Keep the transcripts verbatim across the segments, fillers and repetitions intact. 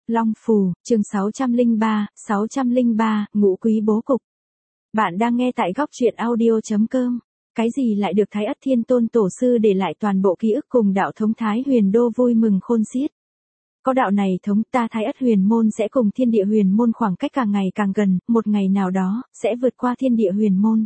Long Phù, chương sáu trăm lẻ ba, sáu trăm lẻ ba, ngũ quý bố cục. Bạn đang nghe tại góc truyện audio chấm com. Cái gì lại được Thái Ất Thiên Tôn Tổ Sư để lại toàn bộ ký ức cùng đạo thống Thái Huyền Đô vui mừng khôn xiết. Có đạo này thống ta Thái Ất Huyền Môn sẽ cùng Thiên Địa Huyền Môn khoảng cách càng ngày càng gần, một ngày nào đó, sẽ vượt qua Thiên Địa Huyền Môn.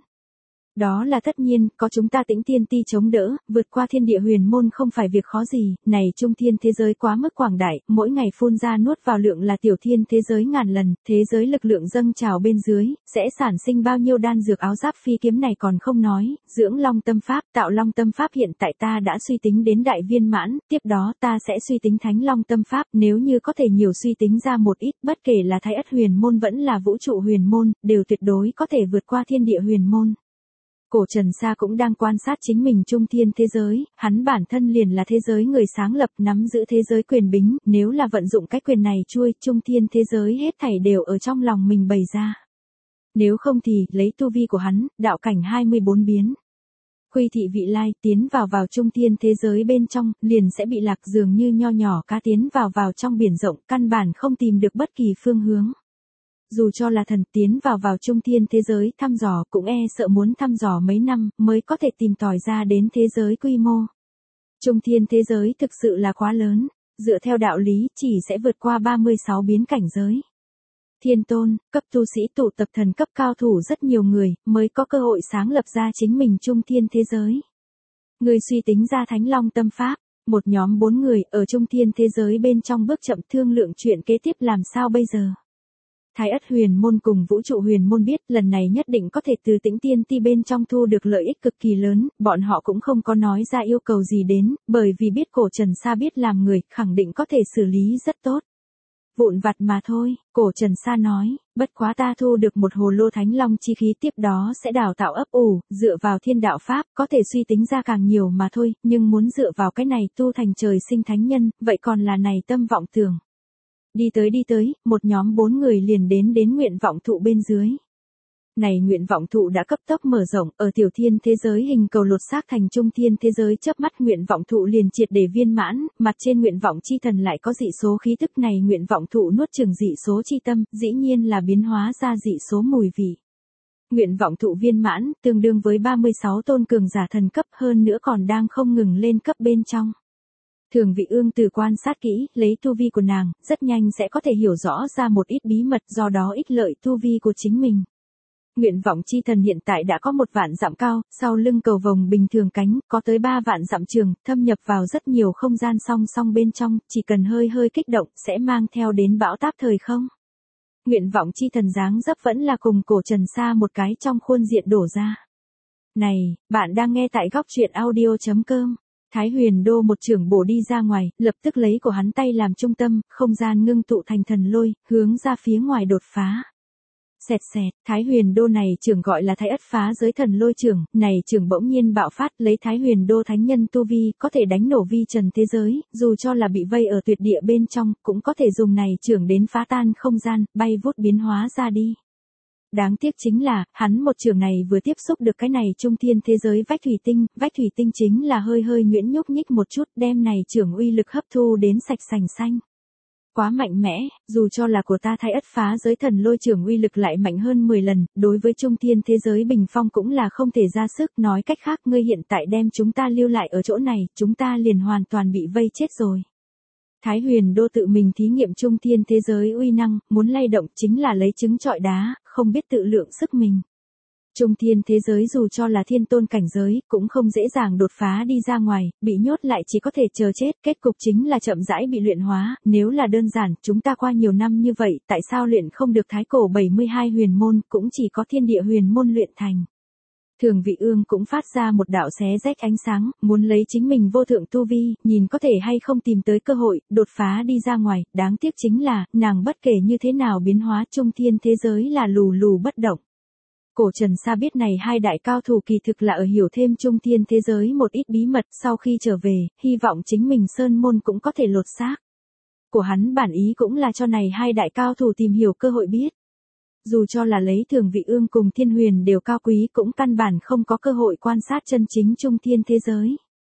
Đó là tất nhiên, có chúng ta Tĩnh Tiên Ti chống đỡ, vượt qua Thiên Địa Huyền Môn không phải việc khó gì, này trung thiên thế giới quá mức quảng đại, mỗi ngày phun ra nuốt vào lượng là tiểu thiên thế giới ngàn lần, thế giới lực lượng dâng trào bên dưới, sẽ sản sinh bao nhiêu đan dược áo giáp phi kiếm này còn không nói, dưỡng long tâm pháp, tạo long tâm pháp hiện tại ta đã suy tính đến đại viên mãn, tiếp đó ta sẽ suy tính thánh long tâm pháp, nếu như có thể nhiều suy tính ra một ít, bất kể là Thái Ất Huyền Môn vẫn là vũ trụ huyền môn, đều tuyệt đối có thể vượt qua Thiên Địa Huyền Môn. Cổ Trần Sa cũng đang quan sát chính mình trung thiên thế giới, hắn bản thân liền là thế giới người sáng lập nắm giữ thế giới quyền bính, nếu là vận dụng cái quyền này chui trung thiên thế giới hết thảy đều ở trong lòng mình bày ra. Nếu không thì, lấy tu vi của hắn, đạo cảnh hai mươi bốn biến. Khuy thị vị lai tiến vào vào trung thiên thế giới bên trong, liền sẽ bị lạc dường như nho nhỏ cá tiến vào vào trong biển rộng, căn bản không tìm được bất kỳ phương hướng. Dù cho là thần tiến vào vào trung thiên thế giới thăm dò cũng e sợ muốn thăm dò mấy năm mới có thể tìm tòi ra đến thế giới quy mô. Trung thiên thế giới thực sự là quá lớn, dựa theo đạo lý chỉ sẽ vượt qua ba mươi sáu biến cảnh giới. Thiên tôn, cấp tu sĩ tụ tập thần cấp cao thủ rất nhiều người mới có cơ hội sáng lập ra chính mình trung thiên thế giới. Người suy tính ra thánh long tâm pháp, một nhóm bốn người ở trung thiên thế giới bên trong bước chậm thương lượng chuyện kế tiếp làm sao bây giờ. Thái Ất Huyền Môn cùng vũ trụ huyền môn biết lần này nhất định có thể từ Tĩnh Tiên Ti bên trong thu được lợi ích cực kỳ lớn, bọn họ cũng không có nói ra yêu cầu gì đến, bởi vì biết Cổ Trần Sa biết làm người, khẳng định có thể xử lý rất tốt. Vụn vặt mà thôi, Cổ Trần Sa nói, bất quá ta thu được một hồ lô thánh long chi khí tiếp đó sẽ đào tạo ấp ủ, dựa vào thiên đạo pháp, có thể suy tính ra càng nhiều mà thôi, nhưng muốn dựa vào cái này tu thành trời sinh thánh nhân, vậy còn là này tâm vọng tưởng. Đi tới đi tới, một nhóm bốn người liền đến đến nguyện vọng thụ bên dưới. Này nguyện vọng thụ đã cấp tốc mở rộng, ở tiểu thiên thế giới hình cầu lột xác thành trung thiên thế giới chớp mắt nguyện vọng thụ liền triệt để viên mãn, mặt trên nguyện vọng chi thần lại có dị số khí tức này nguyện vọng thụ nuốt chửng dị số chi tâm, dĩ nhiên là biến hóa ra dị số mùi vị. Nguyện vọng thụ viên mãn, tương đương với ba mươi sáu tôn cường giả thần cấp hơn nữa còn đang không ngừng lên cấp bên trong. Thường Vị Ương từ quan sát kỹ, lấy tu vi của nàng, rất nhanh sẽ có thể hiểu rõ ra một ít bí mật do đó ích lợi tu vi của chính mình. Nguyện vọng chi thần hiện tại đã có một vạn dặm cao, sau lưng cầu vồng bình thường cánh, có tới ba vạn dặm trường, thâm nhập vào rất nhiều không gian song song bên trong, chỉ cần hơi hơi kích động, sẽ mang theo đến bão táp thời không. Nguyện vọng chi thần dáng dấp vẫn là cùng Cổ Trần Sa một cái trong khuôn diện đổ ra. Này, bạn đang nghe tại góc truyện audio chấm com. Thái Huyền Đô một trưởng bổ đi ra ngoài, lập tức lấy của hắn tay làm trung tâm, không gian ngưng tụ thành thần lôi, hướng ra phía ngoài đột phá. Xẹt xẹt, Thái Huyền Đô này trưởng gọi là Thái Ất phá giới thần lôi trưởng, này trưởng bỗng nhiên bạo phát lấy Thái Huyền Đô thánh nhân tu vi, có thể đánh nổ vi trần thế giới, dù cho là bị vây ở tuyệt địa bên trong, cũng có thể dùng này trưởng đến phá tan không gian, bay vút biến hóa ra đi. Đáng tiếc chính là, hắn một trường này vừa tiếp xúc được cái này trung thiên thế giới vách thủy tinh, vách thủy tinh chính là hơi hơi nhuyễn nhúc nhích một chút, đem này trường uy lực hấp thu đến sạch sành xanh. Quá mạnh mẽ, dù cho là của ta Thái Ất phá giới thần lôi trường uy lực lại mạnh hơn mười lần, đối với trung thiên thế giới bình phong cũng là không thể ra sức, nói cách khác ngươi hiện tại đem chúng ta lưu lại ở chỗ này, chúng ta liền hoàn toàn bị vây chết rồi. Thái Huyền Đô tự mình thí nghiệm trung thiên thế giới uy năng, muốn lay động chính là lấy trứng trọi đá, không biết tự lượng sức mình. Trung thiên thế giới dù cho là thiên tôn cảnh giới, cũng không dễ dàng đột phá đi ra ngoài, bị nhốt lại chỉ có thể chờ chết, kết cục chính là chậm rãi bị luyện hóa, nếu là đơn giản, chúng ta qua nhiều năm như vậy, tại sao luyện không được thái cổ bảy mươi hai huyền môn, cũng chỉ có thiên địa huyền môn luyện thành. Thường Vị Ương cũng phát ra một đạo xé rách ánh sáng, muốn lấy chính mình vô thượng tu vi, nhìn có thể hay không tìm tới cơ hội, đột phá đi ra ngoài, đáng tiếc chính là, nàng bất kể như thế nào biến hóa trung thiên thế giới là lù lù bất động. Cổ Trần Sa biết này hai đại cao thủ kỳ thực là ở hiểu thêm trung thiên thế giới một ít bí mật sau khi trở về, hy vọng chính mình Sơn Môn cũng có thể lột xác. Của hắn bản ý cũng là cho này hai đại cao thủ tìm hiểu cơ hội biết. Dù cho là lấy Thường Vị Ương cùng Thiên Huyền đều cao quý cũng căn bản không có cơ hội quan sát chân chính trung thiên thế giới.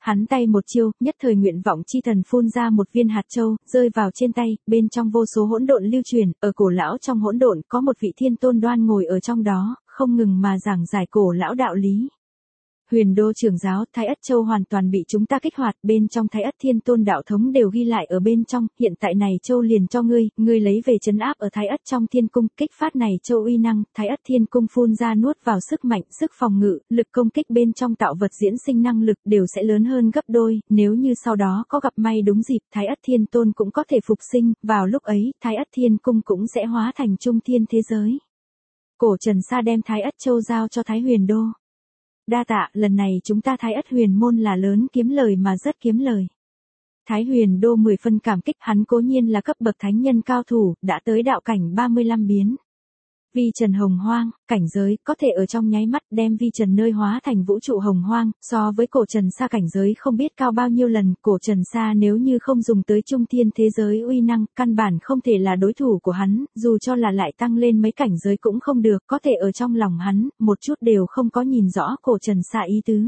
Hắn tay một chiêu, nhất thời nguyện vọng chi thần phun ra một viên hạt châu, rơi vào trên tay, bên trong vô số hỗn độn lưu truyền, ở cổ lão trong hỗn độn có một vị thiên tôn đoan ngồi ở trong đó, không ngừng mà giảng giải cổ lão đạo lý. Huyền Đô trưởng giáo, Thái Ất Châu hoàn toàn bị chúng ta kích hoạt, bên trong Thái Ất Thiên Tôn đạo thống đều ghi lại ở bên trong, hiện tại này châu liền cho ngươi, ngươi lấy về trấn áp ở Thái Ất trong Thiên Cung, kích phát này châu uy năng, Thái Ất Thiên Cung phun ra nuốt vào sức mạnh, sức phòng ngự, lực công kích bên trong tạo vật diễn sinh năng lực đều sẽ lớn hơn gấp đôi, nếu như sau đó có gặp may đúng dịp, Thái Ất Thiên Tôn cũng có thể phục sinh, vào lúc ấy, Thái Ất Thiên Cung cũng sẽ hóa thành trung thiên thế giới. Cổ Trần Sa đem Thái Ất Châu giao cho Thái Huyền Đô. Đa tạ, lần này chúng ta Thái Ất Huyền môn là lớn kiếm lời mà rất kiếm lời. Thái Huyền Đô mười phân cảm kích, hắn cố nhiên là cấp bậc thánh nhân cao thủ, đã tới đạo cảnh ba mươi lăm biến. Vi trần hồng hoang, cảnh giới, có thể ở trong nháy mắt đem vi trần nơi hóa thành vũ trụ hồng hoang, so với cổ Trần Sa cảnh giới không biết cao bao nhiêu lần, cổ Trần Sa nếu như không dùng tới trung thiên thế giới uy năng, căn bản không thể là đối thủ của hắn, dù cho là lại tăng lên mấy cảnh giới cũng không được, có thể ở trong lòng hắn, một chút đều không có nhìn rõ cổ Trần Sa ý tứ.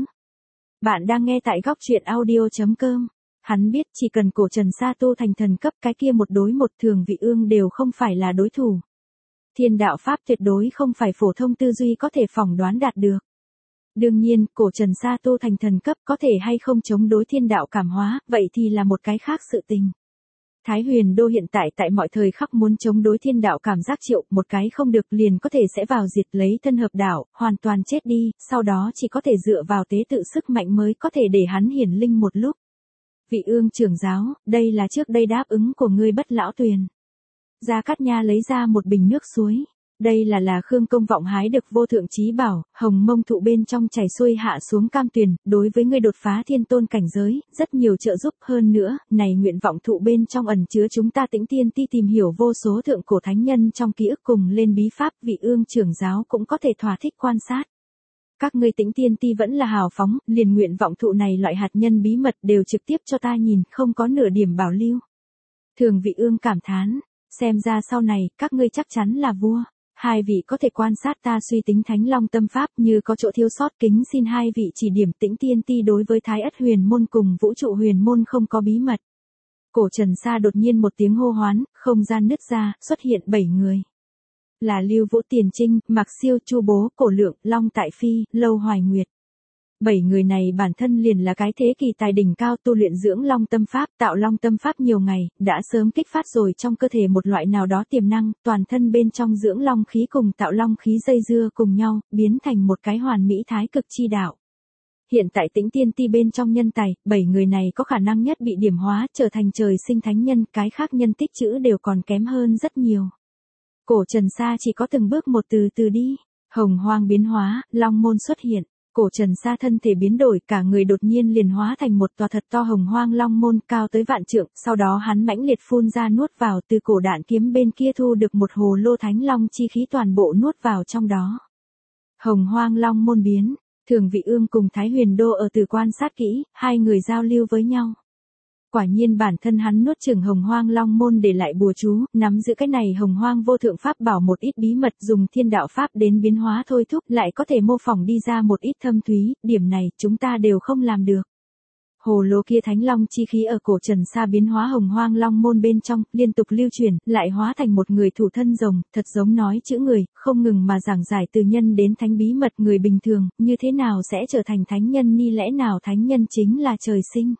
Bạn đang nghe tại góc truyện audio chấm com. Hắn biết chỉ cần cổ Trần Sa tu thành thần cấp, cái kia một đối một Thường Vị Ương đều không phải là đối thủ. Thiên đạo pháp tuyệt đối không phải phổ thông tư duy có thể phỏng đoán đạt được. Đương nhiên, cổ Trần Sa tu thành thần cấp có thể hay không chống đối thiên đạo cảm hóa, vậy thì là một cái khác sự tình. Thái Huyền Đô hiện tại tại mọi thời khắc muốn chống đối thiên đạo cảm giác triệu, một cái không được liền có thể sẽ vào diệt lấy thân hợp đạo, hoàn toàn chết đi, sau đó chỉ có thể dựa vào tế tự sức mạnh mới có thể để hắn hiển linh một lúc. Vị Ương trưởng giáo, đây là trước đây đáp ứng của ngươi Bất Lão Tuyền. Gia Cát Nha lấy ra một bình nước suối. Đây là là Khương Công Vọng hái được vô thượng chí bảo, hồng mông thụ bên trong chảy xuôi hạ xuống cam tuyền, đối với ngươi đột phá thiên tôn cảnh giới, rất nhiều trợ giúp hơn nữa, này nguyện vọng thụ bên trong ẩn chứa chúng ta Tĩnh Tiên Ti tìm hiểu vô số thượng cổ thánh nhân trong ký ức cùng lên bí pháp, Vị Ương trưởng giáo cũng có thể thỏa thích quan sát. Các ngươi Tĩnh Tiên Ti vẫn là hào phóng, liền nguyện vọng thụ này loại hạt nhân bí mật đều trực tiếp cho ta nhìn, không có nửa điểm bảo lưu. Thường Vị Ương cảm thán. Xem ra sau này, các ngươi chắc chắn là vua. Hai vị có thể quan sát ta suy tính Thánh Long tâm pháp, như có chỗ thiếu sót kính xin hai vị chỉ điểm. Tĩnh Tiên Ti đối với Thái Ất Huyền môn cùng Vũ trụ Huyền môn không có bí mật. Cổ Trần Sa đột nhiên một tiếng hô hoán, không gian nứt ra, xuất hiện bảy người. Là Lưu Vũ Tiền Trinh, Mạc Siêu, Chu Bố, Cổ Lượng, Long Tại Phi, Lâu Hoài Nguyệt. Bảy người này bản thân liền là cái thế kỳ tài đỉnh cao tu luyện dưỡng long tâm pháp, tạo long tâm pháp nhiều ngày, đã sớm kích phát rồi trong cơ thể một loại nào đó tiềm năng, toàn thân bên trong dưỡng long khí cùng tạo long khí dây dưa cùng nhau, biến thành một cái hoàn mỹ thái cực chi đạo. Hiện tại Tĩnh Tiên Ti bên trong nhân tài, bảy người này có khả năng nhất bị điểm hóa, trở thành trời sinh thánh nhân, cái khác nhân tích chữ đều còn kém hơn rất nhiều. Cổ Trần Sa chỉ có từng bước một từ từ đi, hồng hoang biến hóa, long môn xuất hiện. Cổ Trần Sa thân thể biến đổi, cả người đột nhiên liền hóa thành một tòa thật to hồng hoang long môn cao tới vạn trượng, sau đó hắn mãnh liệt phun ra nuốt vào, từ cổ đạn kiếm bên kia thu được một hồ lô thánh long chi khí toàn bộ nuốt vào trong đó. Hồng hoang long môn biến, Thường Vị Ương cùng Thái Huyền Đô ở từ quan sát kỹ, hai người giao lưu với nhau. Quả nhiên bản thân hắn nuốt chửng hồng hoang long môn để lại bùa chú, nắm giữ cái này hồng hoang vô thượng pháp bảo một ít bí mật, dùng thiên đạo pháp đến biến hóa thôi thúc, lại có thể mô phỏng đi ra một ít thâm thúy, điểm này chúng ta đều không làm được. Hồ lô kia thánh long chi khí ở cổ Trần Sa biến hóa hồng hoang long môn bên trong, liên tục lưu truyền, lại hóa thành một người thủ thân rồng, thật giống nói chữ người, không ngừng mà giảng giải từ nhân đến thánh bí mật người bình thường, như thế nào sẽ trở thành thánh nhân, ni lẽ nào thánh nhân chính là trời sinh.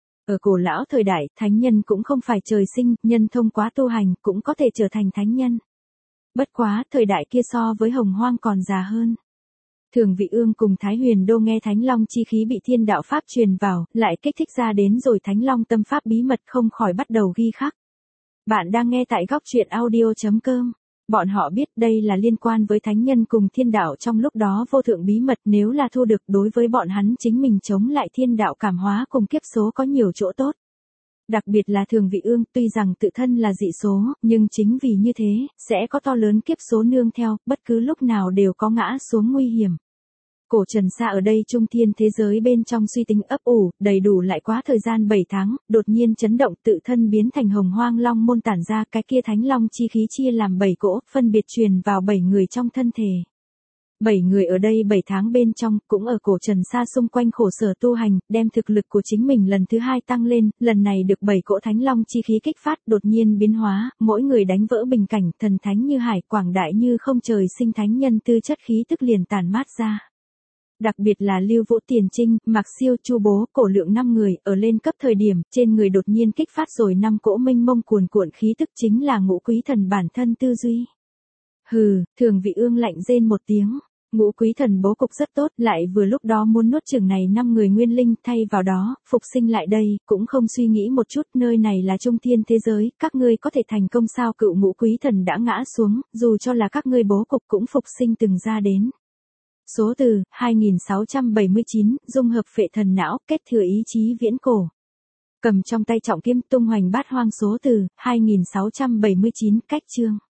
Ở cổ lão thời đại, thánh nhân cũng không phải trời sinh, nhân thông qua tu hành cũng có thể trở thành thánh nhân. Bất quá, thời đại kia so với hồng hoang còn già hơn. Thường Vị Ương cùng Thái Huyền Đô nghe Thánh Long chi khí bị thiên đạo pháp truyền vào, lại kích thích ra đến rồi Thánh Long tâm pháp bí mật không khỏi bắt đầu ghi khắc. Bạn đang nghe tại góc truyện audio chấm com. Bọn họ biết đây là liên quan với thánh nhân cùng thiên đạo trong lúc đó vô thượng bí mật, nếu là thu được đối với bọn hắn chính mình chống lại thiên đạo cảm hóa cùng kiếp số có nhiều chỗ tốt. Đặc biệt là Thường Vị Ương, tuy rằng tự thân là dị số, nhưng chính vì như thế, sẽ có to lớn kiếp số nương theo, bất cứ lúc nào đều có ngã xuống nguy hiểm. Cổ Trần Sa ở đây trung thiên thế giới bên trong suy tính ấp ủ, đầy đủ lại quá thời gian bảy tháng, đột nhiên chấn động tự thân biến thành hồng hoang long môn tản ra, cái kia thánh long chi khí chia làm bảy cỗ, phân biệt truyền vào bảy người trong thân thể. Bảy người ở đây bảy tháng bên trong, cũng ở cổ trần sa xung quanh khổ sở tu hành, đem thực lực của chính mình lần thứ hai tăng lên, lần này được bảy cỗ thánh long chi khí kích phát đột nhiên biến hóa, mỗi người đánh vỡ bình cảnh, thần thánh như hải, quảng đại như không trời sinh thánh nhân tư chất khí tức liền tản mát ra. Đặc biệt là Lưu Vũ Tiền Trinh, Mạc Siêu, Chu Bố, Cổ Lượng năm người, ở lên cấp thời điểm, trên người đột nhiên kích phát rồi năm cỗ minh mông cuồn cuộn khí tức chính là Ngũ Quý Thần bản thân tư duy. Hừ, Thường Vị Ương lạnh rên một tiếng. Ngũ Quý Thần bố cục rất tốt, lại vừa lúc đó muốn nuốt chửng này năm người nguyên linh, thay vào đó, phục sinh lại đây, cũng không suy nghĩ một chút, nơi này là trung thiên thế giới, các ngươi có thể thành công sao? Cựu Ngũ Quý Thần đã ngã xuống, dù cho là các ngươi bố cục cũng phục sinh từng ra đến. Số từ, hai nghìn sáu trăm bảy mươi chín, dung hợp phệ thần não, kết thừa ý chí viễn cổ. Cầm trong tay trọng kiếm tung hoành bát hoang. Số từ, hai nghìn sáu trăm bảy mươi chín, cách chương.